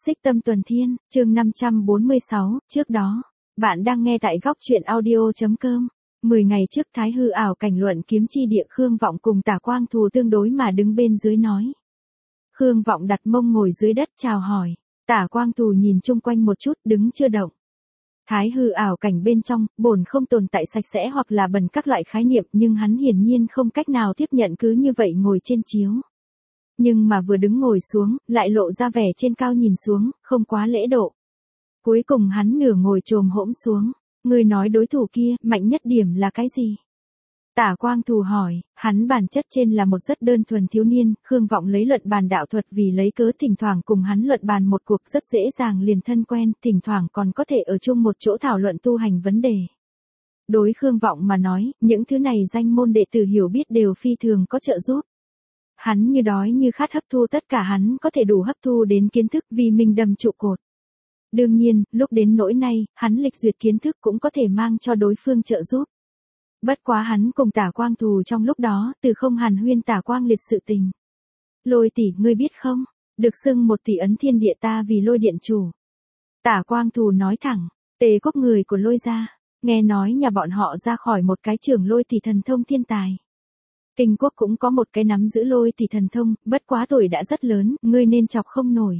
Xích Tâm Tuần Thiên, chương 546, trước đó, bạn đang nghe tại góc truyện audio.com. 10 ngày trước Thái Hư ảo cảnh luận kiếm chi địa Khương Vọng cùng Tả Quang Thù tương đối mà đứng bên dưới nói. Khương Vọng đặt mông ngồi dưới đất chào hỏi, Tả Quang Thù nhìn chung quanh một chút đứng chưa động. Thái Hư ảo cảnh bên trong, bổn không tồn tại sạch sẽ hoặc là bẩn các loại khái niệm nhưng hắn hiển nhiên không cách nào tiếp nhận cứ như vậy ngồi trên chiếu. Nhưng mà vừa đứng ngồi xuống, lại lộ ra vẻ trên cao nhìn xuống, không quá lễ độ. Cuối cùng hắn nửa ngồi chồm hỗn xuống, người nói đối thủ kia, mạnh nhất điểm là cái gì? Tả Quang Thù hỏi, hắn bản chất trên là một rất đơn thuần thiếu niên, Khương Vọng lấy luận bàn đạo thuật vì lấy cớ thỉnh thoảng cùng hắn luận bàn một cuộc rất dễ dàng liền thân quen, thỉnh thoảng còn có thể ở chung một chỗ thảo luận tu hành vấn đề. Đối Khương Vọng mà nói, những thứ này danh môn đệ tử hiểu biết đều phi thường có trợ giúp. Hắn như đói như khát hấp thu tất cả hắn có thể đủ hấp thu đến kiến thức vì mình đầm trụ cột. Đương nhiên, lúc đến nỗi này, hắn lịch duyệt kiến thức cũng có thể mang cho đối phương trợ giúp. Bất quá hắn cùng Tả Quang Thù trong lúc đó, từ không hàn huyên Tả Quang liệt sự tình. Lôi tỷ, ngươi biết không, được xưng 1 tỷ ấn thiên địa ta vì lôi điện chủ. Tả Quang Thù nói thẳng, Tề Quốc người của lôi gia, nghe nói nhà bọn họ ra khỏi một cái trưởng lôi tỷ thần thông thiên tài. Kinh quốc cũng có một cái nắm giữ lôi tỷ thần thông, bất quá tuổi đã rất lớn, ngươi nên chọc không nổi.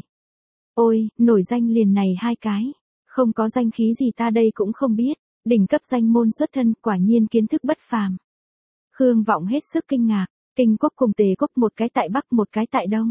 Ôi, nổi danh liền này 2 cái, không có danh khí gì ta đây cũng không biết, đỉnh cấp danh môn xuất thân, quả nhiên kiến thức bất phàm. Khương Vọng hết sức kinh ngạc, Kinh quốc cùng Tề Quốc một cái tại Bắc một cái tại Đông.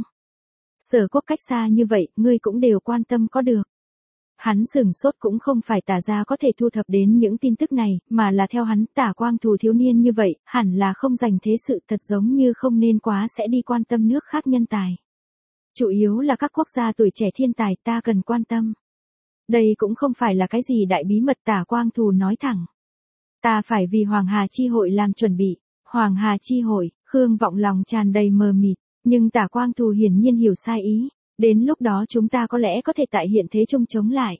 Sở quốc cách xa như vậy, ngươi cũng đều quan tâm có được. Hắn sửng sốt cũng không phải Tả gia có thể thu thập đến những tin tức này, mà là theo hắn Tả Quang Thù thiếu niên như vậy, hẳn là không dành thế sự thật giống như không nên quá sẽ đi quan tâm nước khác nhân tài. Chủ yếu là các quốc gia tuổi trẻ thiên tài ta cần quan tâm. Đây cũng không phải là cái gì đại bí mật Tả Quang Thù nói thẳng. Ta phải vì Hoàng Hà Chi hội làm chuẩn bị. Hoàng Hà Chi hội, Khương Vọng lòng tràn đầy mờ mịt, nhưng Tả Quang Thù hiển nhiên hiểu sai ý. Đến lúc đó chúng ta có lẽ có thể tại hiện thế chung chống lại.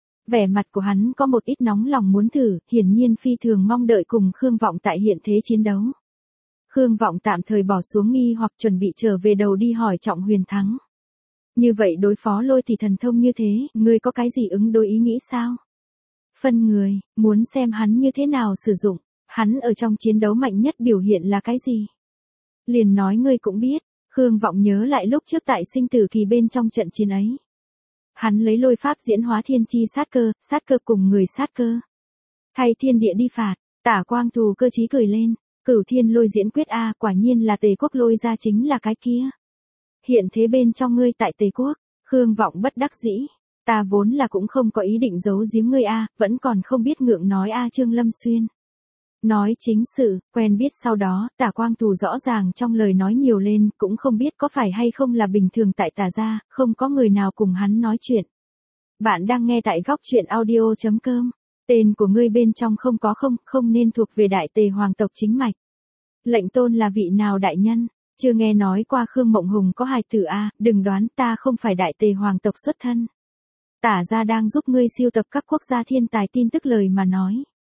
Vẻ mặt của hắn có một ít nóng lòng muốn thử, hiển nhiên phi thường mong đợi cùng Khương Vọng tại hiện thế chiến đấu. Khương Vọng tạm thời bỏ xuống nghi hoặc chuẩn bị trở về đầu đi hỏi Trọng Huyền Thắng. Như vậy đối phó lôi tỷ thần thông như thế, ngươi có cái gì ứng đối ý nghĩ sao? Phân người, muốn xem hắn như thế nào sử dụng, hắn ở trong chiến đấu mạnh nhất biểu hiện là cái gì? Liền nói ngươi cũng biết. Khương Vọng nhớ lại lúc trước tại sinh tử kỳ bên trong trận chiến ấy. Hắn lấy lôi pháp diễn hóa thiên chi sát cơ cùng người sát cơ. Thay thiên địa đi phạt, Tả Quang Thù cơ trí cười lên, Cửu Thiên Lôi diễn quyết a, quả nhiên là Tề Quốc lôi ra chính là cái kia. Hiện thế bên trong ngươi tại Tề Quốc, Khương Vọng bất đắc dĩ, ta vốn là cũng không có ý định giấu giếm ngươi a, vẫn còn không biết ngượng nói a Trương Lâm Xuyên. Nói chính sự, quen biết sau đó, Tả Quang Thù rõ ràng trong lời nói nhiều lên, cũng không biết có phải hay không là bình thường tại Tả gia, không có người nào cùng hắn nói chuyện. Bạn đang nghe tại góc truyện audio.com, tên của ngươi bên trong không nên thuộc về Đại Tề hoàng tộc chính mạch. Lệnh tôn là vị nào đại nhân, chưa nghe nói qua Khương Mộng Hùng có hài tử a, đừng đoán ta không phải Đại Tề hoàng tộc xuất thân. Tả gia đang giúp ngươi siêu tập các quốc gia thiên tài tin tức lời mà nói.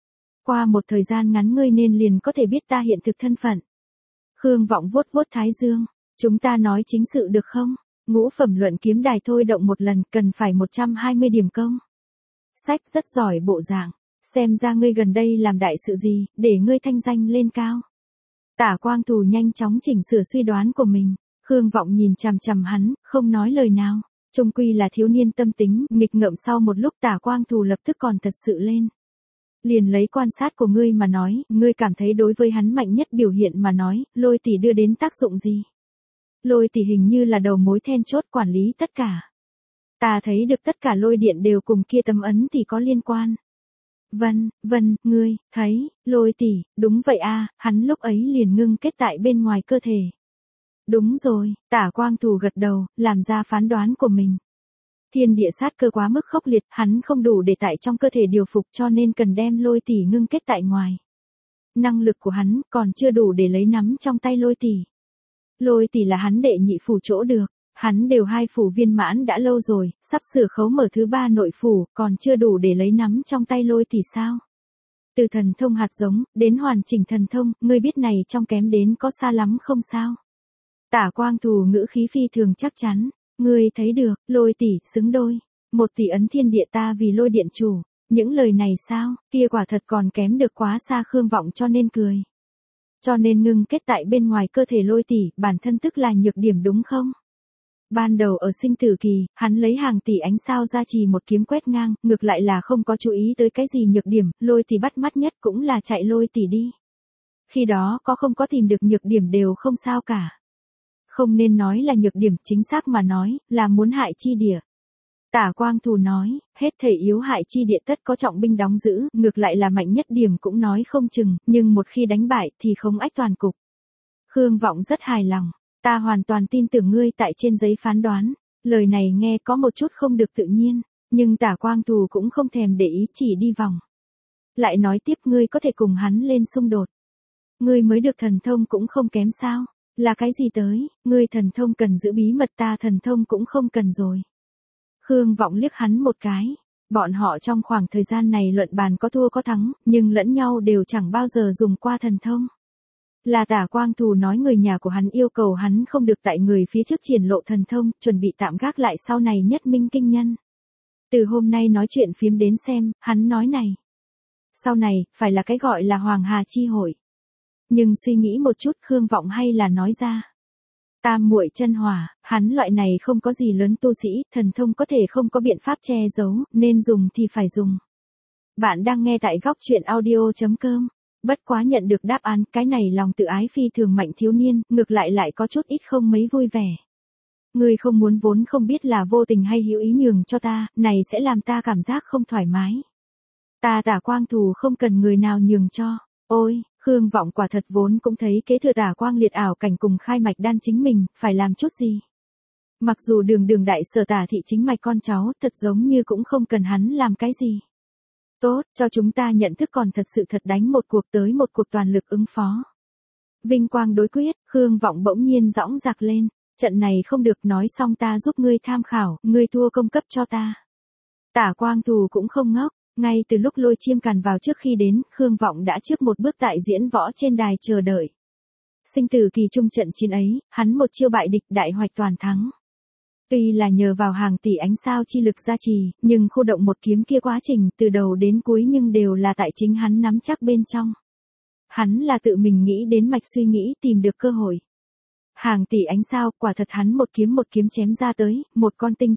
Qua một thời gian ngắn ngươi nên liền có thể biết ta hiện thực thân phận. Khương Vọng vuốt vuốt thái dương, chúng ta nói chính sự được không? Ngũ phẩm luận kiếm đài thôi động một lần cần phải 120 điểm công. Sách rất giỏi bộ dạng, xem ra ngươi gần đây làm đại sự gì, để ngươi thanh danh lên cao. Tả Quang Thù nhanh chóng chỉnh sửa suy đoán của mình, Khương Vọng nhìn chằm chằm hắn, không nói lời nào. Trung quy là thiếu niên tâm tính, nghịch ngợm sau một lúc Tả Quang Thù lập tức còn thật sự lên. Liền lấy quan sát của ngươi mà nói, ngươi cảm thấy đối với hắn mạnh nhất biểu hiện mà nói, lôi tỷ đưa đến tác dụng gì? Lôi tỷ hình như là đầu mối then chốt quản lý tất cả. Ta thấy được tất cả lôi điện đều cùng kia tấm ấn tỷ có liên quan. Vân, ngươi, thấy, lôi tỷ, đúng vậy a, hắn lúc ấy liền ngưng kết tại bên ngoài cơ thể. Đúng rồi, Tả Quang Thù gật đầu, làm ra phán đoán của mình. Thiên địa sát cơ quá mức khốc liệt, hắn không đủ để tại trong cơ thể điều phục cho nên cần đem lôi tỷ ngưng kết tại ngoài. Năng lực của hắn còn chưa đủ để lấy nắm trong tay lôi tỷ. Lôi tỷ là hắn đệ nhị phủ chỗ được, hắn đều 2 phủ viên mãn đã lâu rồi, sắp sửa khấu mở thứ 3 nội phủ, còn chưa đủ để lấy nắm trong tay lôi tỷ sao? Từ thần thông hạt giống, đến hoàn chỉnh thần thông, ngươi biết này trong kém đến có xa lắm không sao? Tả Quang Thù ngữ khí phi thường chắc chắn. Ngươi thấy được, Lôi tỷ, xứng đôi. 1 tỷ ấn thiên địa ta vì Lôi điện chủ. Những lời này sao, kia quả thật còn kém được quá xa Khương Vọng cho nên cười. Cho nên ngưng kết tại bên ngoài cơ thể Lôi tỷ, bản thân tức là nhược điểm đúng không? Ban đầu ở sinh tử kỳ, hắn lấy hàng tỷ ánh sao ra trì một kiếm quét ngang, ngược lại là không có chú ý tới cái gì nhược điểm, Lôi tỷ bắt mắt nhất cũng là chạy Lôi tỷ đi. Khi đó có không có tìm được nhược điểm đều không sao cả. Không nên nói là nhược điểm, chính xác mà nói, là muốn hại chi địa. Tả Quang Thù nói, hết thảy yếu hại chi địa tất có trọng binh đóng giữ, ngược lại là mạnh nhất điểm cũng nói không chừng, nhưng một khi đánh bại thì không ách toàn cục. Khương Vọng rất hài lòng, ta hoàn toàn tin tưởng ngươi tại trên giấy phán đoán, lời này nghe có một chút không được tự nhiên, nhưng Tả Quang Thù cũng không thèm để ý chỉ đi vòng. Lại nói tiếp ngươi có thể cùng hắn lên xung đột. Ngươi mới được thần thông cũng không kém sao, là cái gì tới, ngươi thần thông cần giữ bí mật ta thần thông cũng không cần rồi. Khương Vọng liếc hắn một cái, bọn họ trong khoảng thời gian này luận bàn có thua có thắng, nhưng lẫn nhau đều chẳng bao giờ dùng qua thần thông. Là Tả Quang Thù nói người nhà của hắn yêu cầu hắn không được tại người phía trước triển lộ thần thông, chuẩn bị tạm gác lại sau này nhất minh kinh nhân. Từ hôm nay nói chuyện phiếm đến xem, hắn nói này. Sau này, phải là cái gọi là Hoàng Hà Chi Hội. Nhưng suy nghĩ một chút Khương Vọng hay là nói ra. Tam muội chân hỏa, hắn loại này không có gì lớn tu sĩ, thần thông có thể không có biện pháp che giấu, nên dùng thì phải dùng. Bạn đang nghe tại góc truyện audio.com. Bất quá nhận được đáp án, cái này lòng tự ái phi thường mạnh thiếu niên, ngược lại có chút ít không mấy vui vẻ. Ngươi không muốn vốn không biết là vô tình hay hữu ý nhường cho ta, này sẽ làm ta cảm giác không thoải mái. Ta Tả Quang Thù không cần người nào nhường cho. Ôi, Khương Vọng quả thật vốn cũng thấy kế thừa Tả Quang liệt ảo cảnh cùng khai mạch đan chính mình, phải làm chút gì. Mặc dù đường đại sở Tả thị chính mạch con cháu, thật giống như cũng không cần hắn làm cái gì. Tốt, cho chúng ta nhận thức còn thật sự thật đánh một cuộc tới một cuộc toàn lực ứng phó. Vinh quang đối quyết, Khương Vọng bỗng nhiên dõng dạc lên, trận này không được nói xong ta giúp ngươi tham khảo, ngươi thua công cấp cho ta. Tả Quang Thù cũng không ngốc. Ngay từ lúc Lôi Chiêm Càn vào trước khi đến, Khương Vọng đã trước một bước tại diễn võ trên đài chờ đợi. Sinh tử kỳ trung trận chiến ấy, hắn một chiêu bại địch đại hoạch toàn thắng. Tuy là nhờ vào hàng tỷ ánh sao chi lực gia trì, nhưng khu động một kiếm kia quá trình từ đầu đến cuối nhưng đều là tại chính hắn nắm chắc bên trong. Hắn là tự mình nghĩ đến mạch suy nghĩ tìm được cơ hội. Hàng tỷ ánh sao, quả thật hắn một kiếm chém ra tới, một con tinh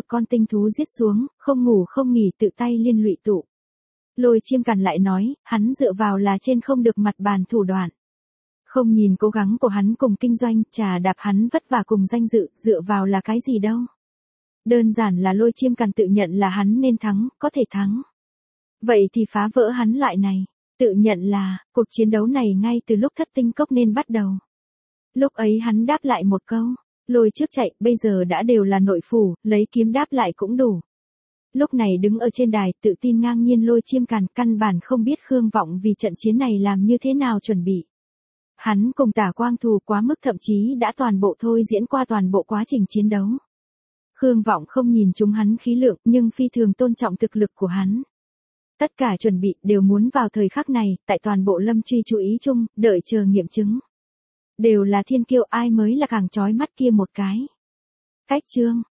thú giết xuống, không ngủ không nghỉ tự tay liên lụy tụ. Lôi Chiêm Càn lại nói, hắn dựa vào là trên không được mặt bàn thủ đoạn. Không nhìn cố gắng của hắn cùng kinh doanh, trà đạp hắn vất vả cùng danh dự, dựa vào là cái gì đâu. Đơn giản là Lôi Chiêm Càn tự nhận là hắn nên thắng, có thể thắng. Vậy thì phá vỡ hắn loại này, tự nhận là, cuộc chiến đấu này ngay từ lúc thất tinh cốc nên bắt đầu. Lúc ấy hắn đáp lại một câu, Lôi trước chạy, bây giờ đã đều là nội phủ, lấy kiếm đáp lại cũng đủ. Lúc này đứng ở trên đài, tự tin ngang nhiên Lôi Chiêm Càn, căn bản không biết Khương Vọng vì trận chiến này làm như thế nào chuẩn bị. Hắn cùng Tả Quang Thù quá mức thậm chí đã toàn bộ thôi diễn qua toàn bộ quá trình chiến đấu. Khương Vọng không nhìn chúng hắn khí lượng, nhưng phi thường tôn trọng thực lực của hắn. Tất cả chuẩn bị đều muốn vào thời khắc này, tại toàn bộ lâm truy chú ý chung, đợi chờ nghiệm chứng. Đều là thiên kiêu, ai mới là càng chói mắt kia một cái. Cách chương